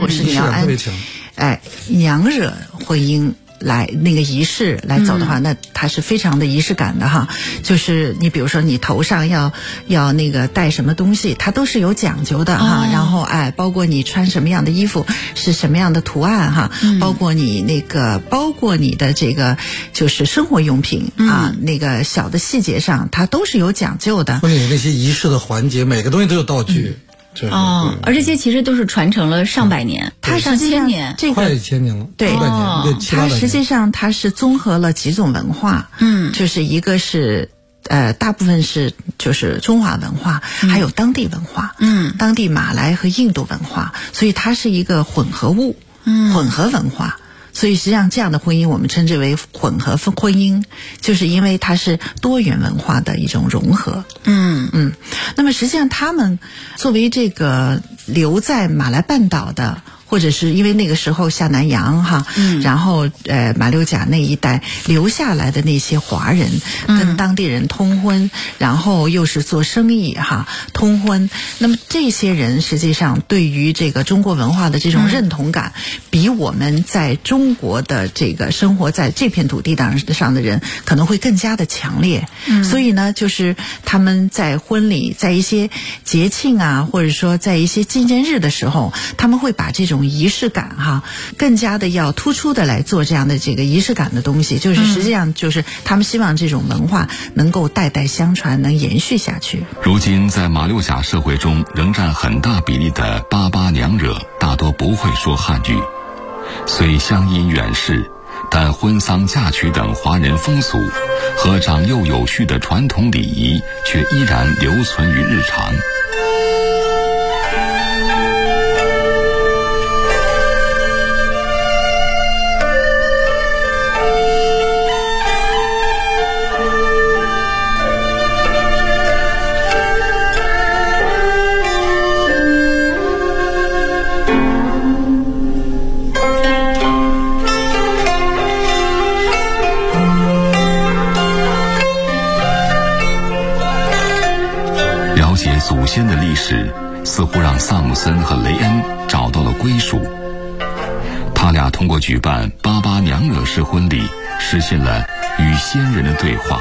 果是你要按娘惹婚姻来那个仪式来走的话，那它是非常的仪式感的哈。就是你比如说你头上要那个戴什么东西，它都是有讲究的哈。然后包括你穿什么样的衣服，是什么样的图案哈，包括你的这个就是生活用品啊，那个小的细节上，它都是有讲究的。 婚礼那些仪式的环节，每个东西都有道具。 而这些其实都是传承了上百年，它上千年， 快1000年了， 对， 它实际上它是综合了几种文化，就是一个是大部分是就是中华文化，还有当地文化，当地马来和印度文化，所以它是一个混合物，混合文化。所以实际上这样的婚姻我们称之为混合婚姻，就是因为它是多元文化的一种融合。那么实际上他们作为这个留在马来半岛的，或者是因为那个时候下南洋哈，然后马六甲那一带留下来的那些华人跟当地人通婚，然后又是做生意哈通婚，那么这些人实际上对于这个中国文化的这种认同感，比我们在中国的这个生活在这片土地上的人可能会更加的强烈。所以呢，就是他们在婚礼，在一些节庆啊，或者说在一些纪念日的时候，他们会把这种仪式感哈，更加的要突出的来做这样的这个仪式感的东西，就是实际上就是他们希望这种文化能够代代相传，能延续下去。 如今在马六甲社会中仍占很大比例的巴巴娘惹大多不会说汉语，虽乡音远逝，但婚丧嫁娶等华人风俗和长幼有序的传统礼仪却依然留存于日常。祖先的历史似乎让萨姆森和雷恩找到了归属，他俩通过举办巴巴娘惹式婚礼，实现了与先人的对话。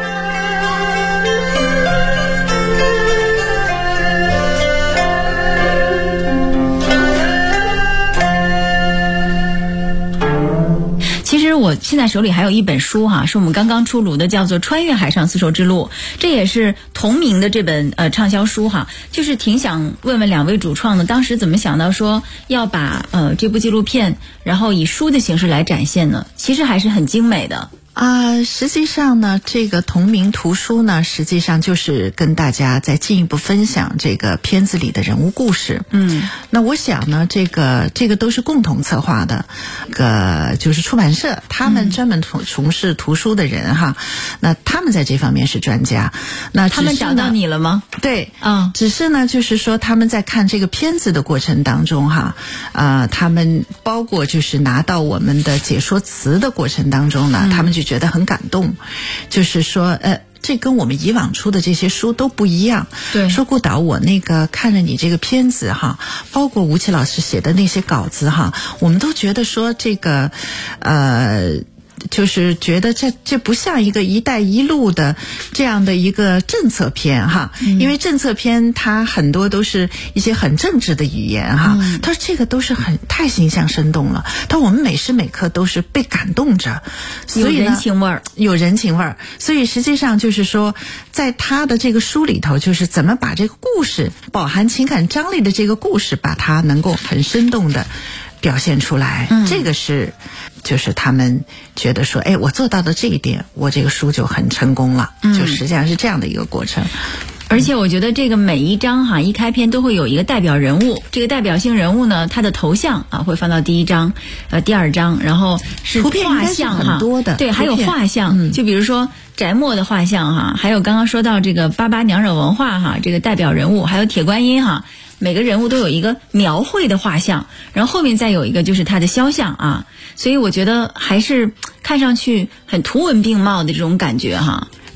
我现在手里还有一本书哈，是我们刚刚出炉的，叫做《穿越海上丝绸之路》，这也是同名的这本畅销书哈。就是挺想问问两位主创的，当时怎么想到说要把这部纪录片然后以书的形式来展现呢？其实还是很精美的。 实际上呢，这个同名图书呢，实际上就是跟大家再进一步分享这个片子里的人物故事。那我想呢，这个都是共同策划的，就是出版社他们专门从事图书的人哈，那他们在这方面是专家。那他们找到你了吗？ 对，只是呢，就是说他们在看这个片子的过程当中哈，他们包括就是拿到我们的解说词的过程当中呢，他们就觉得很感动，就是说这跟我们以往出的这些书都不一样。 对， 说顾导，我那个看着你这个片子哈，包括吴奇老师写的那些稿子哈，我们都觉得说这个就是觉得这不像一个一带一路的这样的一个政策片哈，因为政策片它很多都是一些很政治的语言哈，他说这个都是太形象生动了，他说我们每时每刻都是被感动着，所以呢有人情味儿，所以实际上就是说在他的这个书里头，就是怎么把这个故事饱含情感张力的这个故事，把它能够很生动的表现出来，这个是就是他们觉得说，我做到的这一点，我这个书就很成功了，就实际上是这样的一个过程。 而且我觉得这个每一章哈，一开篇都会有一个代表人物，这个代表性人物呢，他的头像会放到第一章、第二章，然后是画像哈， 很多的， 对，还有画像，就比如说翟墨的画像哈，还有刚刚说到这个巴巴娘惹文化哈，这个代表人物，还有铁观音哈。每个人物都有一个描绘的画像，然后后面再有一个就是他的肖像啊，所以我觉得还是看上去很图文并茂的这种感觉哈。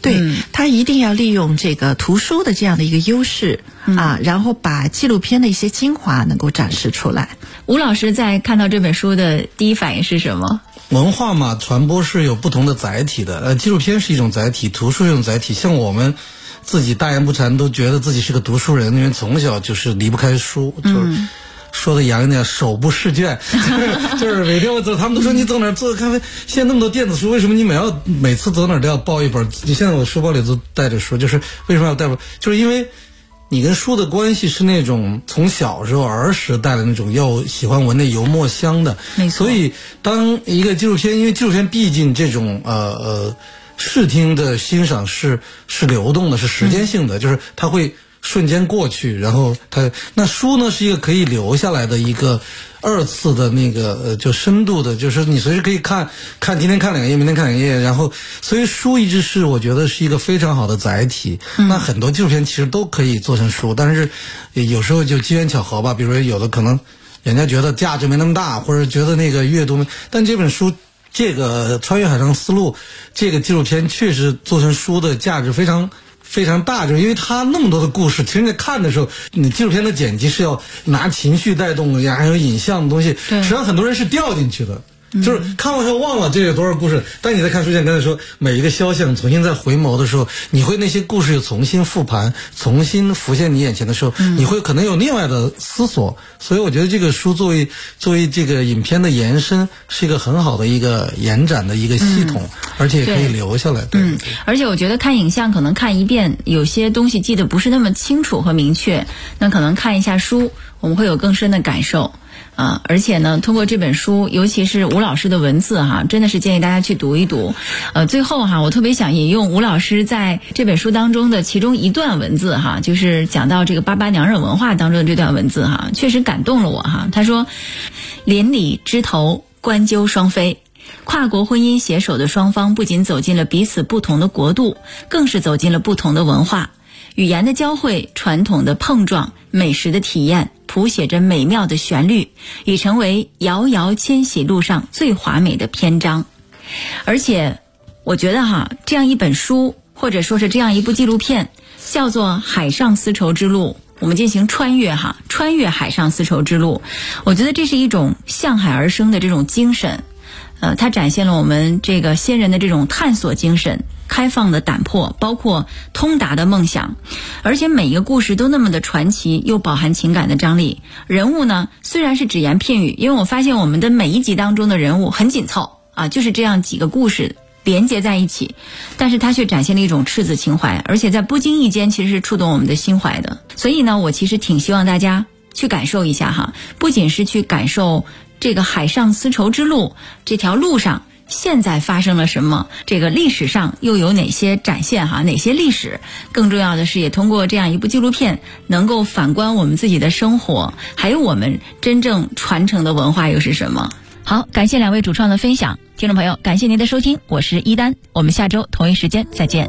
对，他一定要利用这个图书的这样的一个优势啊，然后把纪录片的一些精华能够展示出来。 吴老师在看到这本书的第一反应是什么？ 文化嘛，传播是有不同的载体的，纪录片是一种载体，图书是一种载体。像我们自己大言不惭都觉得自己是个读书人，因为从小就是离不开书，就是说的洋一点，手不释卷，就是每天我走，他们都说你走哪儿做咖啡。现在那么多电子书，为什么你每次走哪儿都要抱一本？你现在我书包里都带着书，就是为什么要带本？就是因为你跟书的关系是那种从小时候儿时带的那种又喜欢闻那油墨香的， 没错。 所以当一个纪录片，因为纪录片毕竟这种视听的欣赏是流动的，是时间性的，就是它会瞬间过去，然后那书呢是一个可以留下来的一个二次的那个就深度的，就是你随时可以看今天看2页，明天看2页，然后所以书一直是我觉得是一个非常好的载体。那很多纪录片其实都可以做成书，但是有时候就机缘巧合吧，比如说有的可能人家觉得价值没那么大，或者觉得那个阅读，但这本书这个穿越海上丝路这个纪录片确实做成书的价值非常非常大，就是因为它那么多的故事，其实你看的时候，你纪录片的剪辑是要拿情绪带动呀，还有影像的东西，实际上很多人是掉进去的。就是看完后忘了这有多少故事，但你在看书前刚才说每一个肖像重新再回眸的时候，你会那些故事又重新复盘，重新浮现你眼前的时候，你会可能有另外的思索。所以我觉得这个书作为这个影片的延伸，是一个很好的一个延展的一个系统，而且也可以留下来。对， 而且我觉得看影像可能看一遍，有些东西记得不是那么清楚和明确，那可能看一下书，我们会有更深的感受。而且呢，通过这本书，尤其是吴老师的文字真的是建议大家去读一读。最后我特别想引用吴老师在这本书当中的其中一段文字就是讲到这个88娘惹文化当中的这段文字确实感动了我他说：邻里枝头关鸠双飞，跨国婚姻携手的双方不仅走进了彼此不同的国度，更是走进了不同的文化。语言的交汇，传统的碰撞，美食的体验，谱写着美妙的旋律，已成为遥遥迁徙路上最华美的篇章。而且我觉得这样一本书，或者说是这样一部纪录片，叫做《海上丝绸之路》，我们进行穿越海上丝绸之路，我觉得这是一种向海而生的这种精神。它展现了我们这个先人的这种探索精神，开放的胆魄，包括通达的梦想。而且每一个故事都那么的传奇，又饱含情感的张力。人物呢，虽然是只言片语，因为我发现我们的每一集当中的人物很紧凑就是这样几个故事连接在一起，但是它却展现了一种赤子情怀，而且在不经意间其实是触动我们的心怀的。所以呢，我其实挺希望大家去感受一下不仅是去感受这个海上丝绸之路这条路上现在发生了什么，这个历史上又有哪些展现哪些历史，更重要的是也通过这样一部纪录片能够反观我们自己的生活，还有我们真正传承的文化又是什么。好，感谢两位主创的分享，听众朋友，感谢您的收听，我是一丹，我们下周同一时间再见。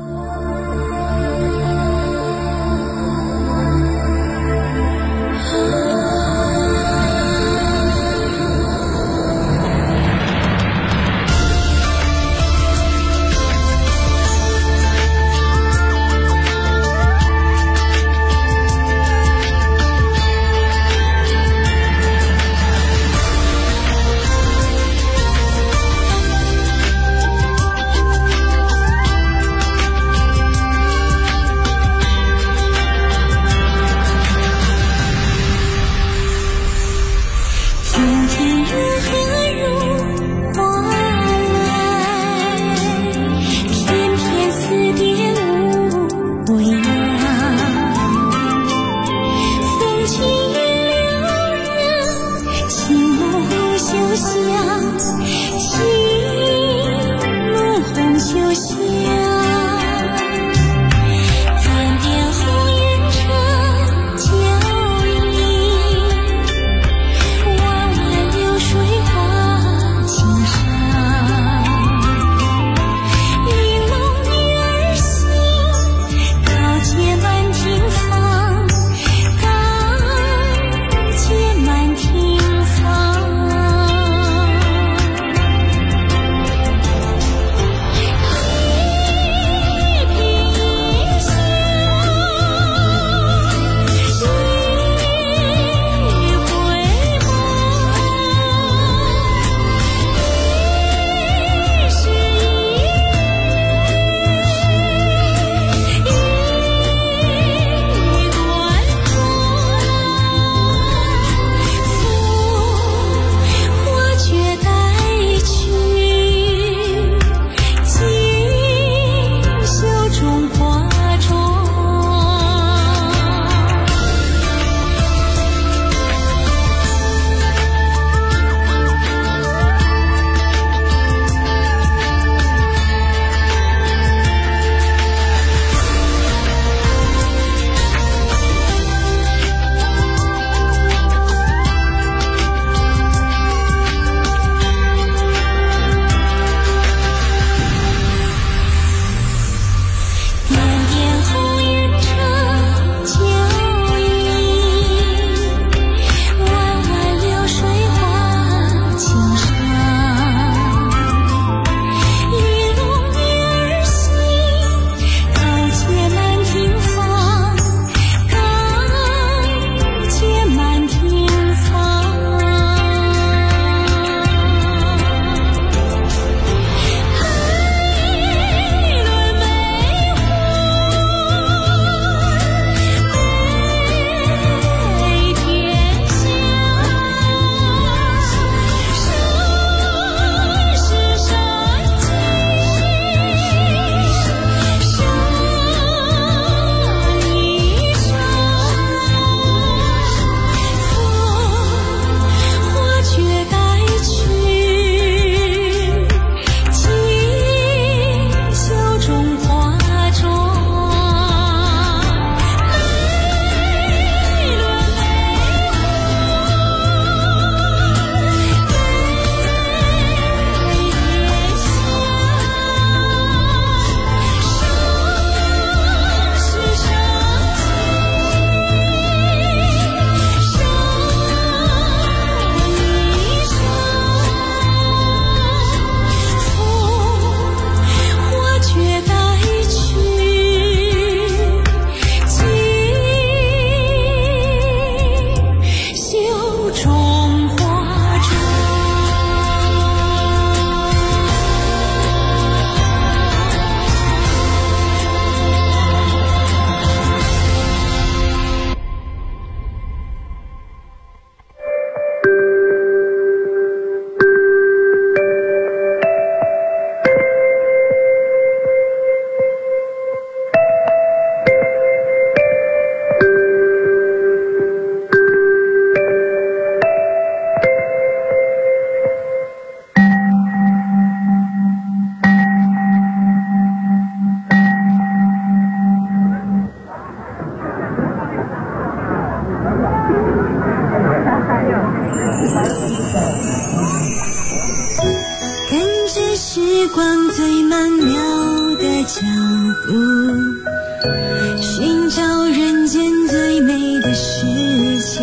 步，寻找人间最美的世界，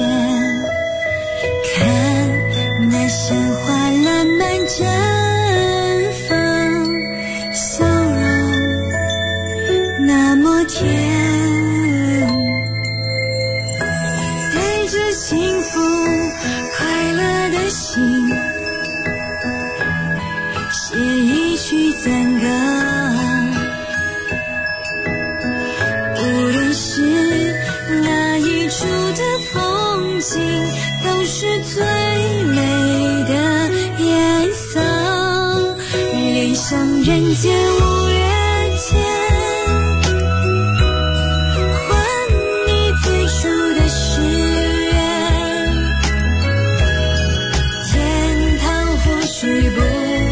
看那鲜花烂漫绽放，笑容那么甜，带着幸福快乐的心，写一曲赞歌，无论是哪一处的风景，都是最美的颜色，愿向人间五月天，还你最初的誓愿，天堂或许不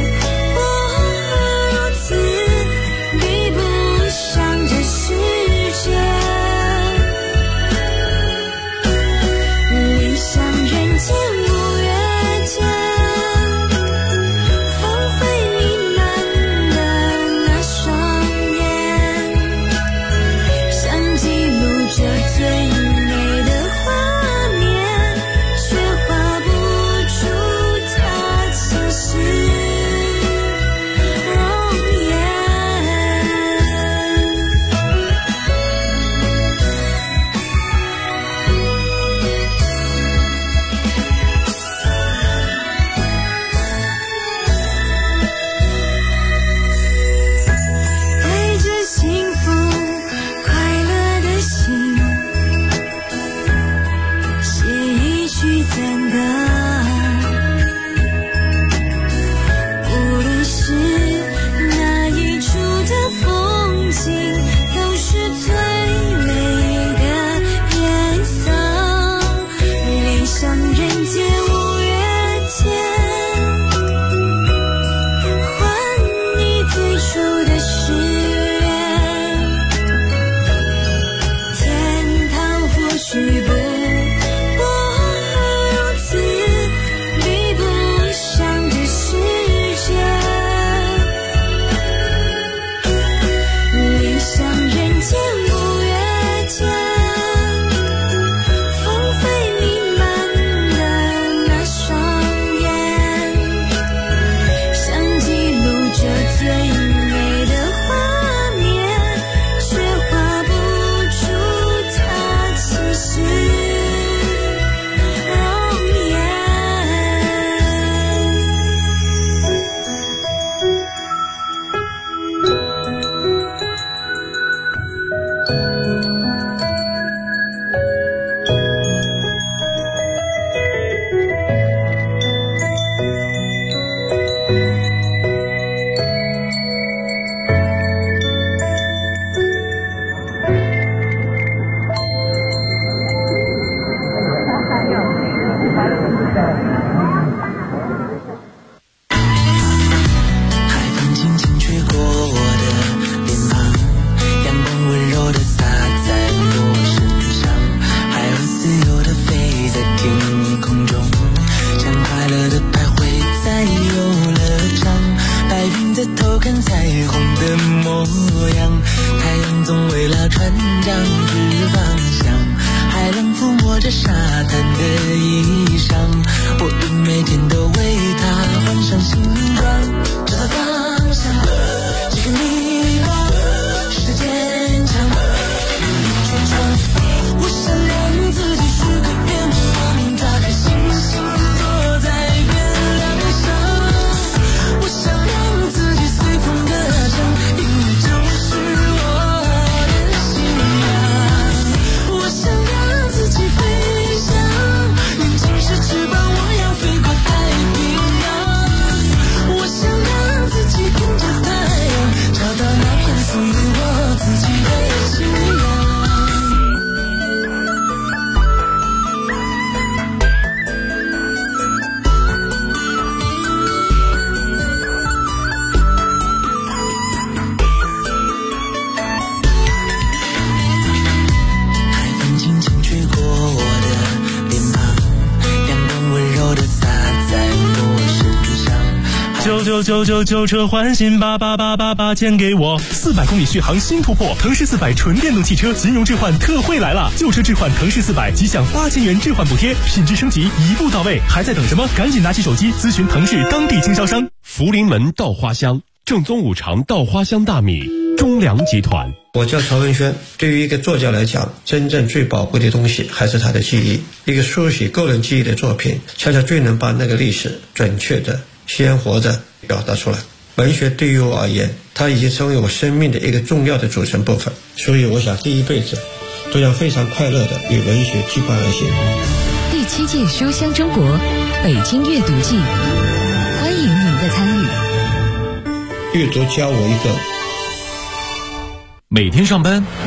如此，比不上这世界，愿向人间五月天，芳菲弥漫的 99999车换新88888钱给我，400公里续航新突破，腾势400纯电动汽车金融置换特惠来了，旧车置换腾势400即享8000元置换补贴，品质升级一步到位，还在等什么？赶紧拿起手机咨询腾势当地经销商。 福临门稻花香，正宗五常稻花香大米，中粮集团。 我叫曹文轩。对于一个作家来讲，真正最宝贵的东西还是他的记忆。一个书写个人记忆的作品，恰恰最能把那个历史准确的鲜活的表达出来。文学对于我而言，它已经成为我生命的一个重要的组成部分，所以我想这一辈子都要非常快乐的与文学羁绊而行。 第7届书香中国北京阅读季，欢迎您的参与。 阅读教我一个。 每天上班